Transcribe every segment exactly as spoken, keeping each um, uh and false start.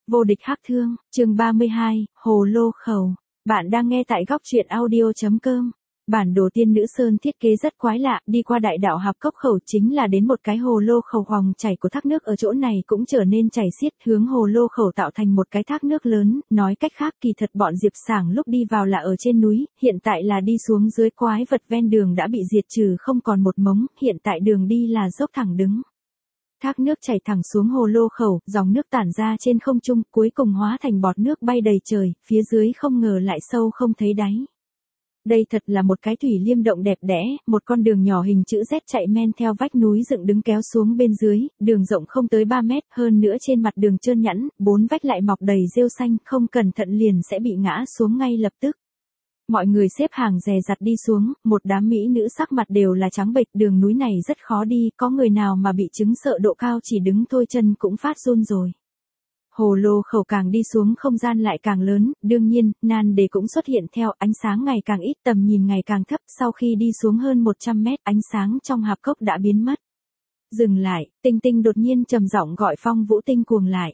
Vô địch hắc thương, chương ba mươi hai, Hồ Lô Khẩu. Bạn đang nghe tại góc truyện audio chấm com. Bản đồ Tiên Nữ Sơn thiết kế rất quái lạ, đi qua đại đạo Hạp Cốc Khẩu chính là đến một cái hồ lô khẩu, dòng chảy của thác nước ở chỗ này cũng trở nên chảy xiết hướng hồ lô khẩu tạo thành một cái thác nước lớn, nói cách khác kỳ thật bọn Diệp Sảng lúc đi vào là ở trên núi, hiện tại là đi xuống dưới, quái vật ven đường đã bị diệt trừ không còn một mống, hiện tại đường đi là dốc thẳng đứng. Thác nước chảy thẳng xuống hồ lô khẩu, dòng nước tản ra trên không trung, cuối cùng hóa thành bọt nước bay đầy trời, phía dưới không ngờ lại sâu không thấy đáy. Đây thật là một cái thủy liêm động đẹp đẽ, một con đường nhỏ hình chữ Z chạy men theo vách núi dựng đứng kéo xuống bên dưới, đường rộng không tới ba mét, hơn nữa trên mặt đường trơn nhẵn, bốn vách lại mọc đầy rêu xanh, không cẩn thận liền sẽ bị ngã xuống ngay lập tức. Mọi người xếp hàng dè dặt đi xuống, một đám mỹ nữ sắc mặt đều là trắng bệch, đường núi này rất khó đi, có người nào mà bị chứng sợ độ cao chỉ đứng thôi chân cũng phát run rồi. Hồ lô khẩu càng đi xuống không gian lại càng lớn, đương nhiên, nan đề cũng xuất hiện theo, ánh sáng ngày càng ít, tầm nhìn ngày càng thấp, sau khi đi xuống hơn một trăm mét, ánh sáng trong hạp cốc đã biến mất. Dừng lại, Tinh Tinh đột nhiên trầm giọng gọi Phong Vũ Tinh Cuồng lại.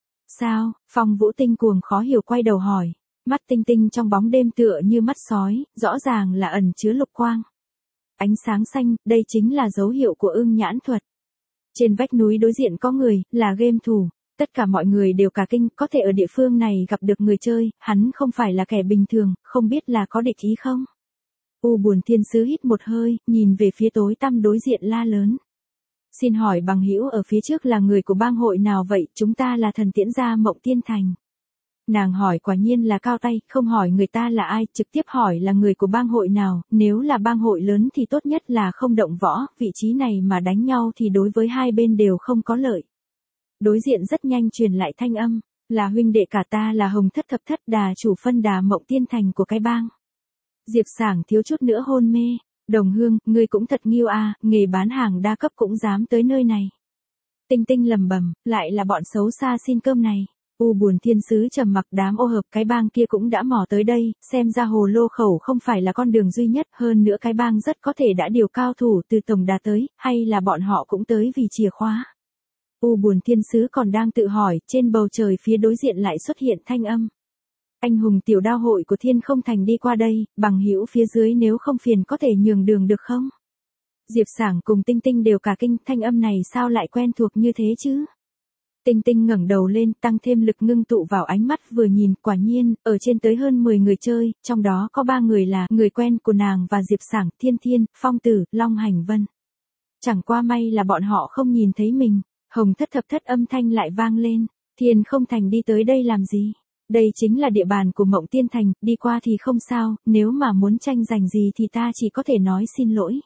Sao? Phong Vũ Tinh Cuồng khó hiểu quay đầu hỏi. Mắt Tinh Tinh trong bóng đêm tựa như mắt sói, rõ ràng là ẩn chứa lục quang. Ánh sáng xanh, đây chính là dấu hiệu của ưng nhãn thuật. Trên vách núi đối diện có người, là game thủ. Tất cả mọi người đều cả kinh, có thể ở địa phương này gặp được người chơi, hắn không phải là kẻ bình thường, không biết là có địch ý không? U Buồn Thiên Sứ hít một hơi, nhìn về phía tối tăm đối diện la lớn. Xin hỏi bằng hữu ở phía trước là người của bang hội nào vậy, chúng ta là thần tiễn gia Mộng Tiên Thành. Nàng hỏi quả nhiên là cao tay, không hỏi người ta là ai, trực tiếp hỏi là người của bang hội nào, nếu là bang hội lớn thì tốt nhất là không động võ, vị trí này mà đánh nhau thì đối với hai bên đều không có lợi. Đối diện rất nhanh truyền lại thanh âm, là huynh đệ cả ta là Hồng Thất Thập Thất Đà chủ phân Đà Mộng Tiên Thành của cái bang. Diệp Sảng thiếu chút nữa hôn mê, Đồng Hương, ngươi cũng thật nghiêu a, nghề bán hàng đa cấp cũng dám tới nơi này. Tinh Tinh lầm bầm, lại là bọn xấu xa xin cơm này. U Buồn Thiên Sứ trầm mặc, đám ô hợp cái bang kia cũng đã mò tới đây, xem ra hồ lô khẩu không phải là con đường duy nhất, hơn nữa cái bang rất có thể đã điều cao thủ từ tổng đà tới, hay là bọn họ cũng tới vì chìa khóa. U Buồn Thiên Sứ còn đang tự hỏi, trên bầu trời phía đối diện lại xuất hiện thanh âm. Anh hùng tiểu đao hội của Thiên Không Thành đi qua đây, bằng hữu phía dưới nếu không phiền có thể nhường đường được không? Diệp Sảng cùng Tinh Tinh đều cả kinh, thanh âm này sao lại quen thuộc như thế chứ? Tinh Tinh ngẩng đầu lên, tăng thêm lực ngưng tụ vào ánh mắt vừa nhìn, quả nhiên, ở trên tới hơn mười người chơi, trong đó có ba người là người quen của nàng và Diệp Sảng, Thiên Thiên, Phong Tử, Long Hành Vân. Chẳng qua may là bọn họ không nhìn thấy mình. Hồng Thất Thập Thất âm thanh lại vang lên, Thiên Không Thành đi tới đây làm gì? Đây chính là địa bàn của Mộng Tiên Thành, đi qua thì không sao, nếu mà muốn tranh giành gì thì ta chỉ có thể nói xin lỗi.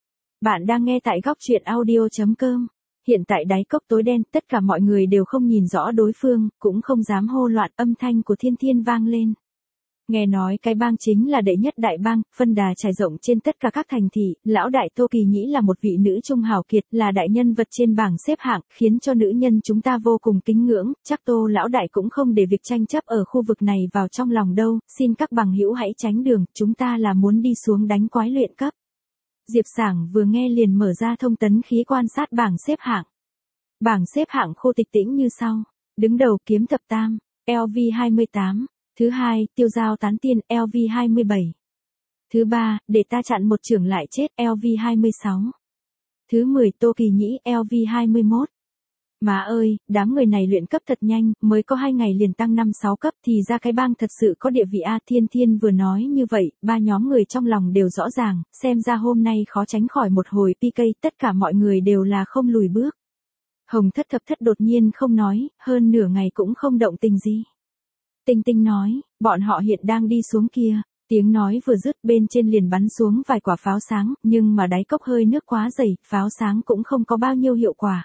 Bạn đang nghe tại góc truyện audio chấm com. Hiện tại đáy cốc tối đen, tất cả mọi người đều không nhìn rõ đối phương, cũng không dám hô loạn, âm thanh của Thiên Thiên vang lên. Nghe nói cái bang chính là đệ nhất đại bang, phân đà trải rộng trên tất cả các thành thị, lão đại Tô Kỳ Nhĩ là một vị nữ trung hào kiệt, là đại nhân vật trên bảng xếp hạng, khiến cho nữ nhân chúng ta vô cùng kính ngưỡng, chắc Tô lão đại cũng không để việc tranh chấp ở khu vực này vào trong lòng đâu, xin các bằng hữu hãy tránh đường, chúng ta là muốn đi xuống đánh quái luyện cấp. Diệp Sảng vừa nghe liền mở ra thông tấn khí quan sát bảng xếp hạng. Bảng xếp hạng Khô Tịch Tĩnh như sau, đứng đầu Kiếm Thập Tam, L V hai mươi tám. Thứ hai, Tiêu Giao Tán Tiên, L V hai mươi bảy. Thứ ba, Để Ta Chặn Một Chưởng Lại Chết, L V hai mươi sáu. Thứ mười, Tô Kỳ Nhĩ, L V hai mươi mốt. Má ơi, đám người này luyện cấp thật nhanh, mới có hai ngày liền tăng năm sáu cấp thì ra cái bang thật sự có địa vị a. Thiên Thiên vừa nói như vậy, ba nhóm người trong lòng đều rõ ràng, xem ra hôm nay khó tránh khỏi một hồi pê ca, tất cả mọi người đều là không lùi bước. Hồng Thất Thập Thất đột nhiên không nói, hơn nửa ngày cũng không động tình gì. Tinh Tinh nói, bọn họ hiện đang đi xuống kia, tiếng nói vừa dứt bên trên liền bắn xuống vài quả pháo sáng, nhưng mà đáy cốc hơi nước quá dày, pháo sáng cũng không có bao nhiêu hiệu quả.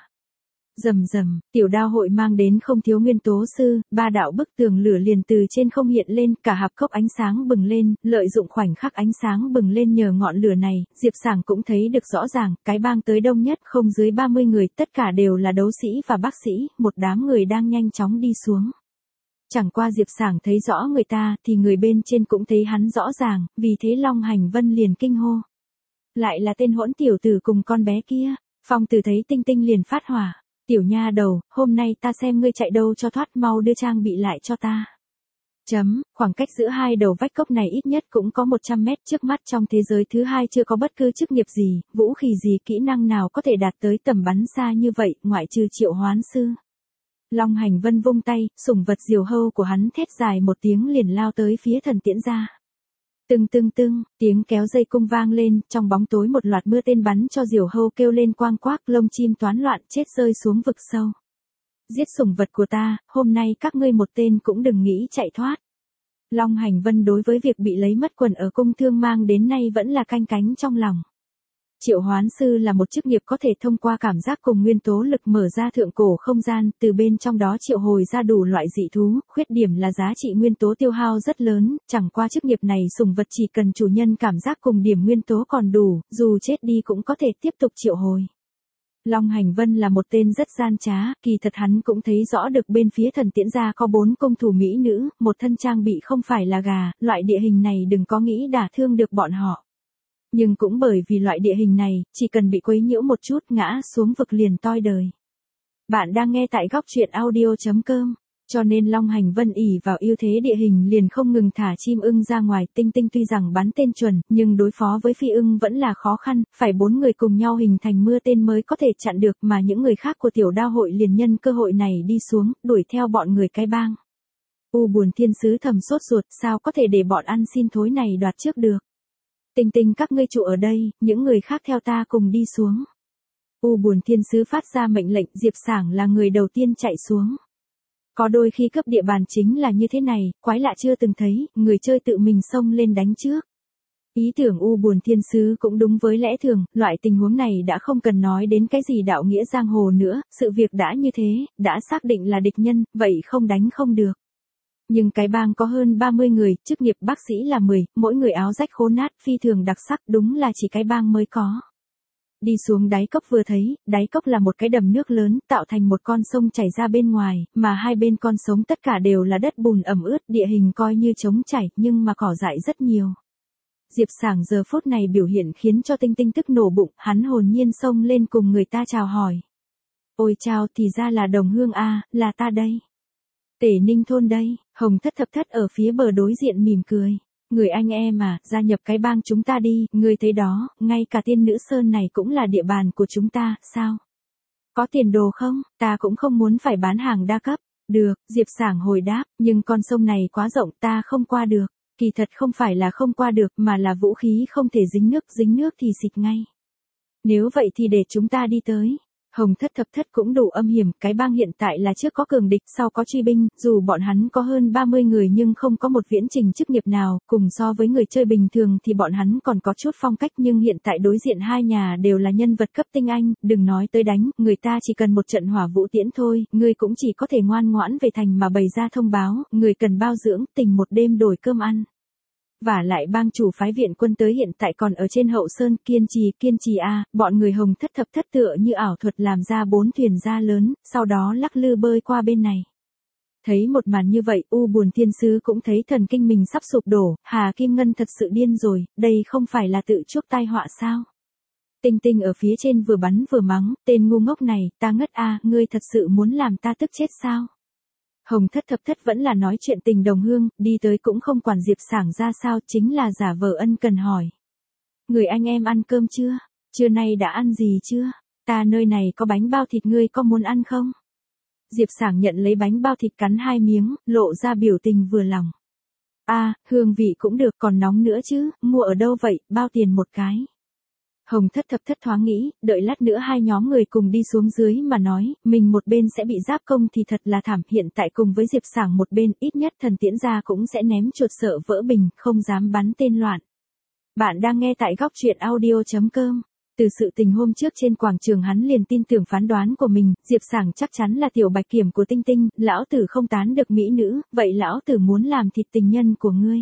Rầm rầm, tiểu đao hội mang đến không thiếu nguyên tố sư, ba đạo bức tường lửa liền từ trên không hiện lên, cả hạp cốc ánh sáng bừng lên, lợi dụng khoảnh khắc ánh sáng bừng lên nhờ ngọn lửa này, Diệp Sảng cũng thấy được rõ ràng, cái bang tới đông nhất không dưới ba mươi người, tất cả đều là đấu sĩ và bác sĩ, một đám người đang nhanh chóng đi xuống. Chẳng qua Diệp Sảng thấy rõ người ta thì người bên trên cũng thấy hắn rõ ràng, vì thế Long Hành Vân liền kinh hô. Lại là tên hỗn tiểu tử cùng con bé kia, Phong Tử thấy Tinh Tinh liền phát hỏa. Tiểu nha đầu, hôm nay ta xem ngươi chạy đâu cho thoát, mau đưa trang bị lại cho ta. Chấm, khoảng cách giữa hai đầu vách cốc này ít nhất cũng có một trăm mét, trước mắt trong thế giới thứ hai chưa có bất cứ chức nghiệp gì, vũ khí gì, kỹ năng nào có thể đạt tới tầm bắn xa như vậy, ngoại trừ triệu hoán sư. Long Hành Vân vung tay, sủng vật diều hâu của hắn thét dài một tiếng liền lao tới phía thần tiễn gia. Tưng tưng tưng, tiếng kéo dây cung vang lên, trong bóng tối một loạt mưa tên bắn cho diều hâu kêu lên quang quác, lông chim toán loạn chết rơi xuống vực sâu. Giết sủng vật của ta, hôm nay các ngươi một tên cũng đừng nghĩ chạy thoát. Long Hành Vân đối với việc bị lấy mất quần ở cung thương mang đến nay vẫn là canh cánh trong lòng. Triệu hoán sư là một chức nghiệp có thể thông qua cảm giác cùng nguyên tố lực mở ra thượng cổ không gian, từ bên trong đó triệu hồi ra đủ loại dị thú, khuyết điểm là giá trị nguyên tố tiêu hao rất lớn, chẳng qua chức nghiệp này sủng vật chỉ cần chủ nhân cảm giác cùng điểm nguyên tố còn đủ, dù chết đi cũng có thể tiếp tục triệu hồi. Long Hành Vân là một tên rất gian trá, kỳ thật hắn cũng thấy rõ được bên phía thần tiễn gia có bốn công thủ mỹ nữ, một thân trang bị không phải là gà, loại địa hình này đừng có nghĩ đả thương được bọn họ. Nhưng cũng bởi vì loại địa hình này, chỉ cần bị quấy nhiễu một chút ngã xuống vực liền toi đời. Bạn đang nghe tại góc truyện audio chấm com, cho nên Long Hành Vân ỷ vào ưu thế địa hình liền không ngừng thả chim ưng ra ngoài. Tinh Tinh tuy rằng bắn tên chuẩn, nhưng đối phó với phi ưng vẫn là khó khăn, phải bốn người cùng nhau hình thành mưa tên mới có thể chặn được, mà những người khác của tiểu đao hội liền nhân cơ hội này đi xuống, đuổi theo bọn người cái bang. U Buồn Thiên Sứ thầm sốt ruột, sao có thể để bọn ăn xin thối này đoạt trước được. Tinh Tinh các ngươi trụ ở đây, những người khác theo ta cùng đi xuống. U Buồn Thiên Sứ phát ra mệnh lệnh, Diệp Sảng là người đầu tiên chạy xuống. Có đôi khi cướp địa bàn chính là như thế này, quái lạ chưa từng thấy, người chơi tự mình xông lên đánh trước. Ý tưởng U Buồn Thiên Sứ cũng đúng với lẽ thường, loại tình huống này đã không cần nói đến cái gì đạo nghĩa giang hồ nữa, sự việc đã như thế, đã xác định là địch nhân, vậy không đánh không được. Nhưng cái bang có hơn ba mươi người, chức nghiệp bác sĩ là mười, mỗi người áo rách khô nát, phi thường đặc sắc, đúng là chỉ cái bang mới có. Đi xuống đáy cốc vừa thấy, đáy cốc là một cái đầm nước lớn, tạo thành một con sông chảy ra bên ngoài, mà hai bên con sông tất cả đều là đất bùn ẩm ướt, địa hình coi như trống chảy, nhưng mà cỏ dại rất nhiều. Diệp Sảng giờ phút này biểu hiện khiến cho Tinh Tinh tức nổ bụng, hắn hồn nhiên xông lên cùng người ta chào hỏi. Ôi chào, thì ra là đồng hương a, là ta đây. Tể Ninh thôn đây, Hồng Thất Thập Thất ở phía bờ đối diện mỉm cười. Người anh em à, gia nhập cái bang chúng ta đi, người thấy đó, ngay cả Tiên Nữ Sơn này cũng là địa bàn của chúng ta, sao? Có tiền đồ không? Ta cũng không muốn phải bán hàng đa cấp. Được, Diệp Sảng hồi đáp, nhưng con sông này quá rộng ta không qua được. Kỳ thật không phải là không qua được mà là vũ khí không thể dính nước, dính nước thì xịt ngay. Nếu vậy thì để chúng ta đi tới. Hồng Thất Thập Thất cũng đủ âm hiểm, cái bang hiện tại là trước có cường địch, sau có truy binh, dù bọn hắn có hơn ba mươi người nhưng không có một viễn trình chức nghiệp nào, cùng so với người chơi bình thường thì bọn hắn còn có chút phong cách, nhưng hiện tại đối diện hai nhà đều là nhân vật cấp tinh anh, đừng nói tới đánh, người ta chỉ cần một trận hỏa vũ tiễn thôi, người cũng chỉ có thể ngoan ngoãn về thành mà bày ra thông báo, người cần bao dưỡng, tình một đêm đổi cơm ăn. Và lại bang chủ phái viện quân tới hiện tại còn ở trên hậu sơn, kiên trì, kiên trì a, bọn người Hồng Thất Thập Thất tựa như ảo thuật làm ra bốn thuyền ra lớn, sau đó lắc lư bơi qua bên này. Thấy một màn như vậy, U Buồn Thiên Sứ cũng thấy thần kinh mình sắp sụp đổ, Hà Kim Ngân thật sự điên rồi, đây không phải là tự chuốc tai họa sao? Tinh Tinh ở phía trên vừa bắn vừa mắng, tên ngu ngốc này, ta ngất a, ngươi thật sự muốn làm ta tức chết sao? Hồng Thất Thập Thất vẫn là nói chuyện tình đồng hương, đi tới cũng không quản Diệp Sảng ra sao, chính là giả vờ ân cần hỏi. Người anh em ăn cơm chưa? Trưa nay đã ăn gì chưa? Ta nơi này có bánh bao thịt, ngươi có muốn ăn không? Diệp Sảng nhận lấy bánh bao thịt cắn hai miếng, lộ ra biểu tình vừa lòng. A, hương vị cũng được, còn nóng nữa chứ, mua ở đâu vậy, bao tiền một cái? Hồng Thất Thập Thất thoáng nghĩ, đợi lát nữa hai nhóm người cùng đi xuống dưới mà nói, mình một bên sẽ bị giáp công thì thật là thảm, hiện tại cùng với Diệp Sảng một bên, ít nhất thần tiễn gia cũng sẽ ném chuột sợ vỡ bình, không dám bắn tên loạn. Bạn đang nghe tại góc truyện audio chấm com. Từ sự tình hôm trước trên quảng trường hắn liền tin tưởng phán đoán của mình, Diệp Sảng chắc chắn là tiểu bạch kiểm của Tinh Tinh, lão tử không tán được mỹ nữ, vậy lão tử muốn làm thịt tình nhân của ngươi.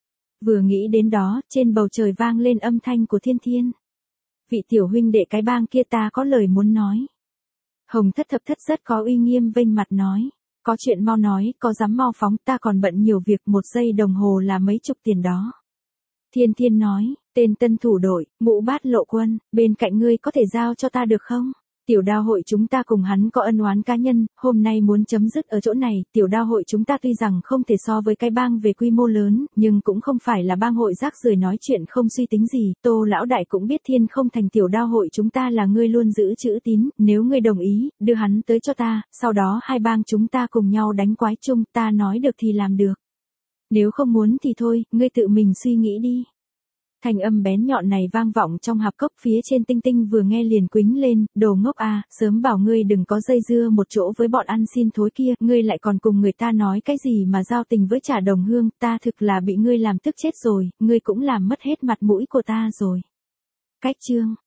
Vừa nghĩ đến đó, trên bầu trời vang lên âm thanh của Thiên Thiên. Vị tiểu huynh đệ cái bang kia ta có lời muốn nói. Hồng Thất Thập Thất rất có uy nghiêm vênh mặt nói. Có chuyện mau nói, có dám mau phóng, ta còn bận nhiều việc, một giây đồng hồ là mấy chục tiền đó. Thiên Thiên nói, tên tân thủ đội, Ngũ Bát Lộ Quân, bên cạnh ngươi có thể giao cho ta được không? Tiểu đao hội chúng ta cùng hắn có ân oán cá nhân, hôm nay muốn chấm dứt ở chỗ này, tiểu đao hội chúng ta tuy rằng không thể so với cái bang về quy mô lớn, nhưng cũng không phải là bang hội rác rưởi nói chuyện không suy tính gì, Tô lão đại cũng biết thiên không thành tiểu đao hội chúng ta là ngươi luôn giữ chữ tín, nếu ngươi đồng ý, đưa hắn tới cho ta, sau đó hai bang chúng ta cùng nhau đánh quái chung, ta nói được thì làm được. Nếu không muốn thì thôi, ngươi tự mình suy nghĩ đi. Thanh âm bén nhọn này vang vọng trong hạp cốc phía trên Tinh Tinh vừa nghe liền quính lên, đồ ngốc à, sớm bảo ngươi đừng có dây dưa một chỗ với bọn ăn xin thối kia, ngươi lại còn cùng người ta nói cái gì mà giao tình với Trà Đồng Hương, ta thực là bị ngươi làm tức chết rồi, ngươi cũng làm mất hết mặt mũi của ta rồi. Cách chương